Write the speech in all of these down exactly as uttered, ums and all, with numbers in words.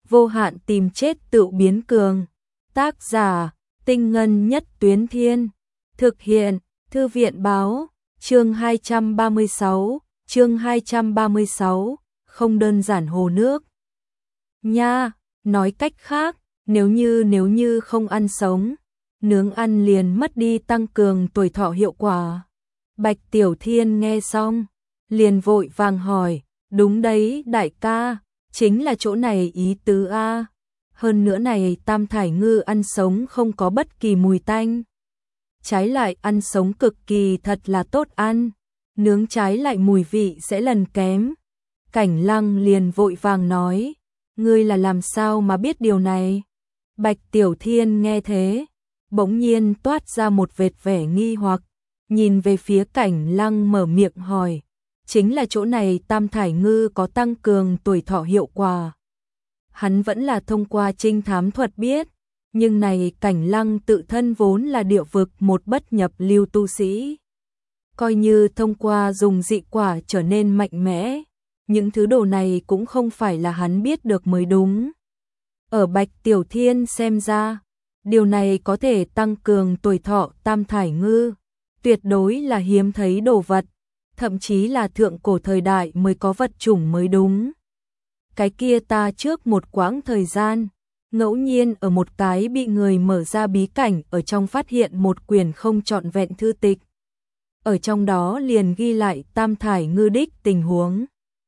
vô hạn tìm chết tự biến cường. Tác giả, Tinh Ngân Nhất Tuyến Thiên. Thực hiện, Thư viện Báo. Chương hai trăm ba mươi sáu, chương hai trăm ba mươi sáu, không đơn giản hồ nước. Nha, nói cách khác, nếu như nếu như không ăn sống, nướng ăn liền mất đi tăng cường tuổi thọ hiệu quả. Bạch Tiểu Thiên nghe xong, liền vội vàng hỏi, đúng đấy đại ca, chính là chỗ này ý tứ a. Hơn nữa này tam thải ngư ăn sống không có bất kỳ mùi tanh. Trái lại ăn sống cực kỳ thật là tốt ăn, nướng trái lại mùi vị sẽ lần kém. Cảnh Lăng liền vội vàng nói, ngươi là làm sao mà biết điều này? Bạch Tiểu Thiên nghe thế, bỗng nhiên toát ra một vệt vẻ nghi hoặc, nhìn về phía Cảnh Lăng mở miệng hỏi, chính là chỗ này tam thải ngư có tăng cường tuổi thọ hiệu quả. Hắn vẫn là thông qua trinh thám thuật biết, nhưng này Cảnh Lăng tự thân vốn là địa vực một bất nhập lưu tu sĩ. Coi như thông qua dùng dị quả trở nên mạnh mẽ, những thứ đồ này cũng không phải là hắn biết được mới đúng. Ở Bạch Tiểu Thiên xem ra, điều này có thể tăng cường tuổi thọ tam thải ngư, tuyệt đối là hiếm thấy đồ vật, thậm chí là thượng cổ thời đại mới có vật chủng mới đúng. Cái kia ta trước một quãng thời gian, ngẫu nhiên ở một cái bị người mở ra bí cảnh ở trong phát hiện một quyển không trọn vẹn thư tịch. Ở trong đó liền ghi lại tam thải ngư đích tình huống.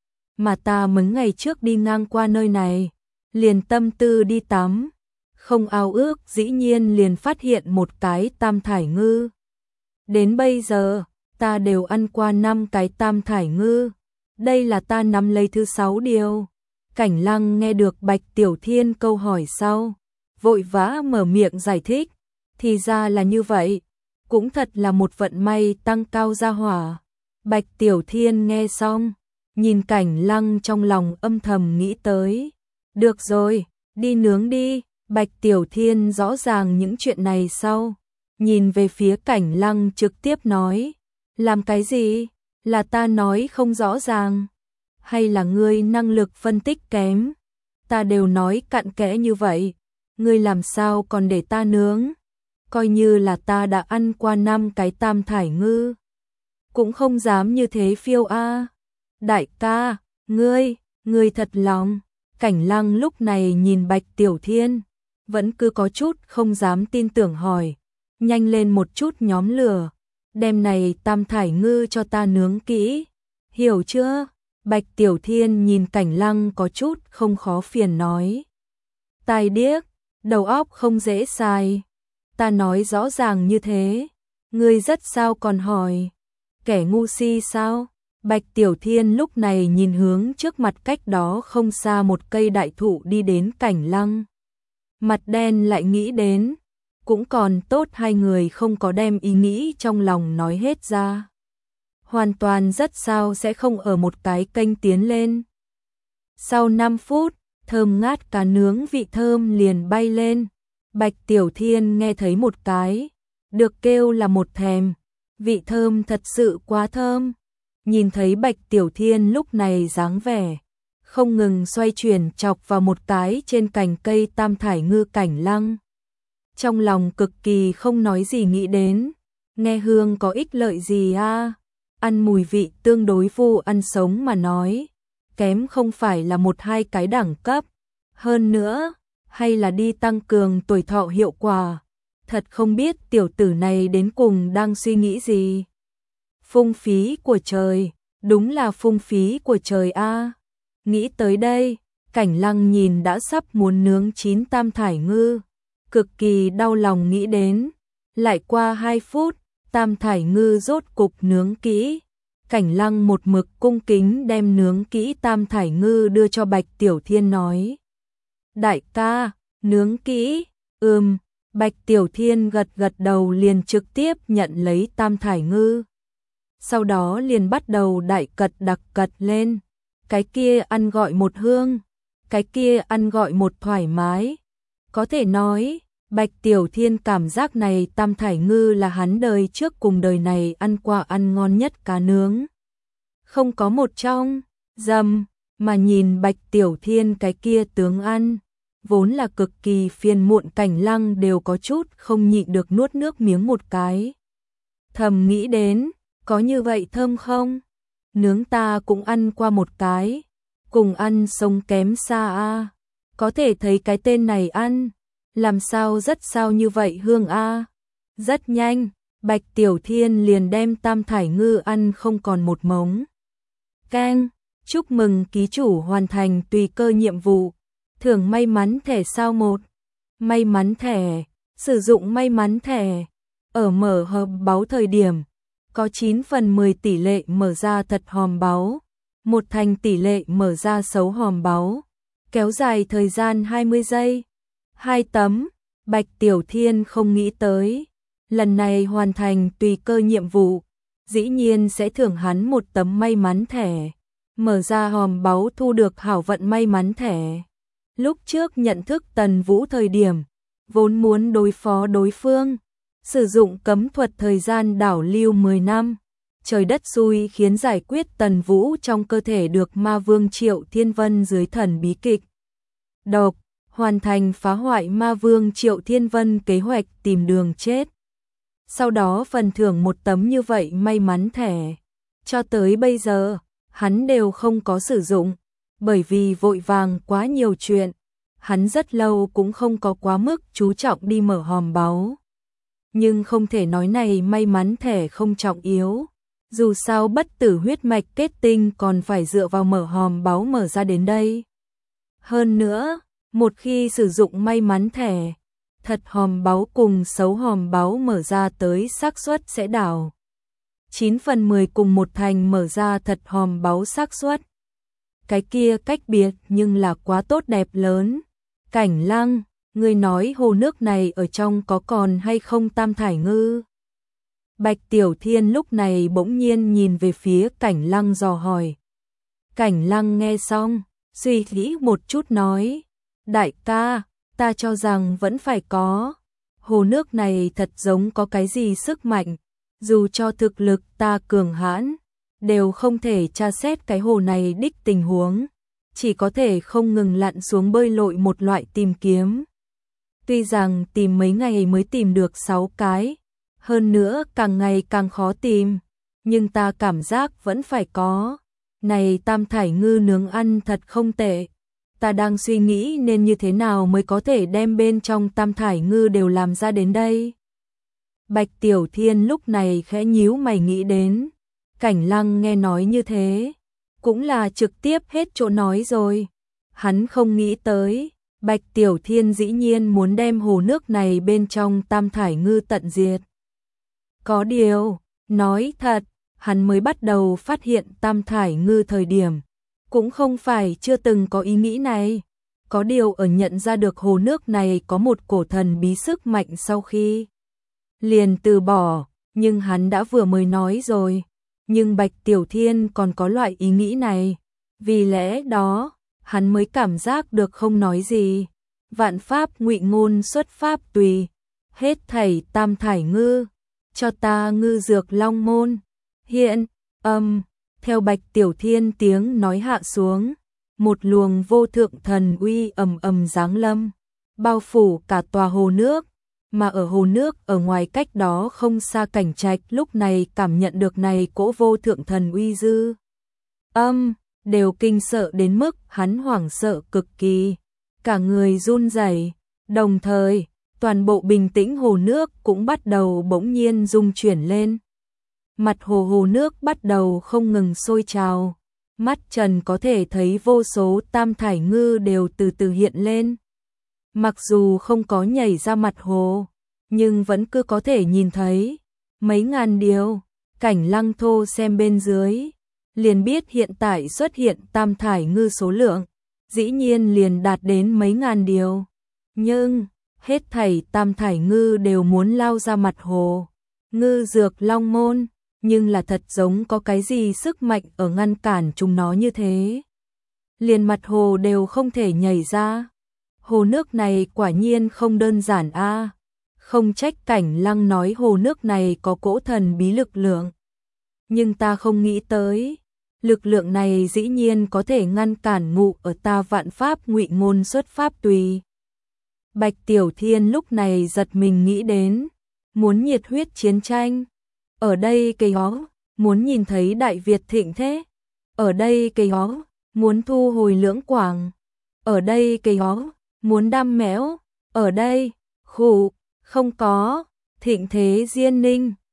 Mà ta mấy ngày trước đi ngang qua nơi này, liền tâm tư đi tắm, không ao ước dĩ nhiên liền phát hiện một cái tam thải ngư. Đến bây giờ, ta đều ăn qua năm cái tam thải ngư, đây là ta nắm lấy thứ sáu điều. Cảnh Lăng nghe được Bạch Tiểu Thiên câu hỏi sau, vội vã mở miệng giải thích, thì ra là như vậy, cũng thật là một vận may tăng cao gia hỏa. Bạch Tiểu Thiên nghe xong, nhìn Cảnh Lăng trong lòng âm thầm nghĩ tới, được rồi, đi nướng đi. Bạch Tiểu Thiên rõ ràng những chuyện này sau, nhìn về phía Cảnh Lăng trực tiếp nói, làm cái gì, là ta nói không rõ ràng, hay là ngươi năng lực phân tích kém, ta đều nói cặn kẽ như vậy, ngươi làm sao còn để ta nướng, coi như là ta đã ăn qua năm cái tam thải ngư, cũng không dám như thế phiêu a. Đại ca, ngươi, ngươi thật lòng. Cảnh Lăng lúc này nhìn Bạch Tiểu Thiên, vẫn cứ có chút không dám tin tưởng hỏi, nhanh lên một chút nhóm lửa, đem này tam thải ngư cho ta nướng kỹ, hiểu chưa? Bạch Tiểu Thiên nhìn Cảnh Lăng có chút không khó phiền nói, tai điếc, đầu óc không dễ xài, ta nói rõ ràng như thế, ngươi rất sao còn hỏi, kẻ ngu si sao? Bạch Tiểu Thiên lúc này nhìn hướng trước mặt cách đó không xa một cây đại thụ đi đến Cảnh Lăng. Mặt đen lại nghĩ đến, cũng còn tốt hai người không có đem ý nghĩ trong lòng nói hết ra. Hoàn toàn rất sao sẽ không ở một cái kênh tiến lên. Sau năm phút, thơm ngát cá nướng vị thơm liền bay lên. Bạch Tiểu Thiên nghe thấy một cái, được kêu là một thèm, vị thơm thật sự quá thơm. Nhìn thấy Bạch Tiểu Thiên lúc này dáng vẻ, không ngừng xoay chuyển chọc vào một cái trên cành cây tam thải ngư. Cảnh Lăng trong lòng cực kỳ không nói gì nghĩ đến, nghe hương có ích lợi gì a, ăn mùi vị tương đối vu ăn sống mà nói, kém không phải là một hai cái đẳng cấp, hơn nữa, hay là đi tăng cường tuổi thọ hiệu quả, thật không biết tiểu tử này đến cùng đang suy nghĩ gì. Phung phí của trời, đúng là phung phí của trời a. Nghĩ tới đây, Cảnh Lăng nhìn đã sắp muốn nướng chín tam thải ngư, cực kỳ đau lòng nghĩ đến, lại qua hai phút, tam thải ngư rốt cục nướng kỹ. Cảnh Lăng một mực cung kính đem nướng kỹ tam thải ngư đưa cho Bạch Tiểu Thiên nói, đại ca, nướng kỹ, ừm. Bạch Tiểu Thiên gật gật đầu liền trực tiếp nhận lấy tam thải ngư. Sau đó liền bắt đầu đại cật đặc cật lên, cái kia ăn gọi một hương, cái kia ăn gọi một thoải mái. Có thể nói, Bạch Tiểu Thiên cảm giác này tam thải ngư là hắn đời trước cùng đời này ăn qua ăn ngon nhất cá nướng. Không có một trong, dầm, mà nhìn Bạch Tiểu Thiên cái kia tướng ăn, vốn là cực kỳ phiền muộn Cảnh Lăng đều có chút không nhịn được nuốt nước miếng một cái. Thầm nghĩ đến, có như vậy thơm không? Nướng ta cũng ăn qua một cái, cùng ăn sống kém xa a. Có thể thấy cái tên này ăn, làm sao rất sao như vậy hương a. Rất nhanh, Bạch Tiểu Thiên liền đem tam thải ngư ăn không còn một mống. Keng, chúc mừng ký chủ hoàn thành tùy cơ nhiệm vụ, thưởng may mắn thẻ sao một. May mắn thẻ, sử dụng may mắn thẻ, ở mở hòm báu thời điểm, có chín phần mười tỷ lệ mở ra thật hòm báu, một thành tỷ lệ mở ra xấu hòm báu, kéo dài thời gian hai mươi giây. Hai tấm, Bạch Tiểu Thiên không nghĩ tới, lần này hoàn thành tùy cơ nhiệm vụ, dĩ nhiên sẽ thưởng hắn một tấm may mắn thẻ, mở ra hòm báu thu được hảo vận may mắn thẻ. Lúc trước nhận thức Tần Vũ thời điểm, vốn muốn đối phó đối phương, sử dụng cấm thuật thời gian đảo lưu mười năm, trời đất xui khiến giải quyết Tần Vũ trong cơ thể được ma vương Triệu Thiên Vân dưới thần bí kịch độc, hoàn thành phá hoại ma vương Triệu Thiên Vân kế hoạch tìm đường chết. Sau đó phần thưởng một tấm như vậy may mắn thẻ, cho tới bây giờ, hắn đều không có sử dụng, bởi vì vội vàng quá nhiều chuyện, hắn rất lâu cũng không có quá mức chú trọng đi mở hòm báu. Nhưng không thể nói này may mắn thẻ không trọng yếu, dù sao bất tử huyết mạch kết tinh còn phải dựa vào mở hòm báu mở ra đến đây. Hơn nữa, một khi sử dụng may mắn thẻ, thật hòm báu cùng xấu hòm báu mở ra tới xác suất sẽ đảo. chín phần mười cùng một thành mở ra thật hòm báu xác suất. Cái kia cách biệt nhưng là quá tốt đẹp lớn. Cảnh Lăng, ngươi nói hồ nước này ở trong có còn hay không tam thải ngư? Bạch Tiểu Thiên lúc này bỗng nhiên nhìn về phía Cảnh Lăng dò hỏi. Cảnh Lăng nghe xong, suy nghĩ một chút nói, đại ca, ta cho rằng vẫn phải có. Hồ nước này thật giống có cái gì sức mạnh, dù cho thực lực ta cường hãn, đều không thể tra xét cái hồ này đích tình huống, chỉ có thể không ngừng lặn xuống bơi lội một loại tìm kiếm. Tuy rằng tìm mấy ngày mới tìm được sáu cái, hơn nữa càng ngày càng khó tìm, nhưng ta cảm giác vẫn phải có. Này tam thải ngư nướng ăn thật không tệ. Ta đang suy nghĩ nên như thế nào mới có thể đem bên trong tam thải ngư đều làm ra đến đây. Bạch Tiểu Thiên lúc này khẽ nhíu mày nghĩ đến. Cảnh Lăng nghe nói như thế, cũng là trực tiếp hết chỗ nói rồi. Hắn không nghĩ tới, Bạch Tiểu Thiên dĩ nhiên muốn đem hồ nước này bên trong tam thải ngư tận diệt. Có điều, nói thật, hắn mới bắt đầu phát hiện tam thải ngư thời điểm, cũng không phải chưa từng có ý nghĩ này. Có điều ở nhận ra được hồ nước này có một cổ thần bí sức mạnh sau khi liền từ bỏ, nhưng hắn đã vừa mới nói rồi. Nhưng Bạch Tiểu Thiên còn có loại ý nghĩ này, vì lẽ đó, hắn mới cảm giác được không nói gì. Vạn pháp ngụy ngôn xuất pháp tùy, hết thảy tam thải ngư, cho ta ngư dược long môn. Hiện, âm, theo Bạch Tiểu Thiên tiếng nói hạ xuống, một luồng vô thượng thần uy ầm ầm giáng lâm, bao phủ cả tòa hồ nước. Mà ở hồ nước ở ngoài cách đó không xa Cảnh Trạch lúc này cảm nhận được này cỗ vô thượng thần uy dư âm, đều kinh sợ đến mức hắn hoảng sợ cực kỳ, cả người run rẩy. Đồng thời, toàn bộ bình tĩnh hồ nước cũng bắt đầu bỗng nhiên rung chuyển lên. Mặt hồ hồ nước bắt đầu không ngừng sôi trào, mắt Trần có thể thấy vô số tam thải ngư đều từ từ hiện lên. Mặc dù không có nhảy ra mặt hồ, nhưng vẫn cứ có thể nhìn thấy mấy ngàn điều. Cảnh Lăng thô xem bên dưới, liền biết hiện tại xuất hiện tam thải ngư số lượng, dĩ nhiên liền đạt đến mấy ngàn điều. Nhưng, hết thảy tam thải ngư đều muốn lao ra mặt hồ. Ngư dược long môn, nhưng là thật giống có cái gì sức mạnh ở ngăn cản chúng nó như thế. Liền mặt hồ đều không thể nhảy ra. Hồ nước này quả nhiên không đơn giản a. Không trách Cảnh Lăng nói hồ nước này có cỗ thần bí lực lượng. Nhưng ta không nghĩ tới, lực lượng này dĩ nhiên có thể ngăn cản ngụ ở ta vạn pháp ngụy ngôn xuất pháp tùy. Bạch Tiểu Thiên lúc này giật mình nghĩ đến, muốn nhiệt huyết chiến tranh. Ở đây cây ó, muốn nhìn thấy Đại Việt thịnh thế. Ở đây cây ó, muốn thu hồi Lưỡng Quảng. Ở đây cây ó, muốn đam mẽo. Ở đây, khủ, không có, thịnh thế Diên Ninh.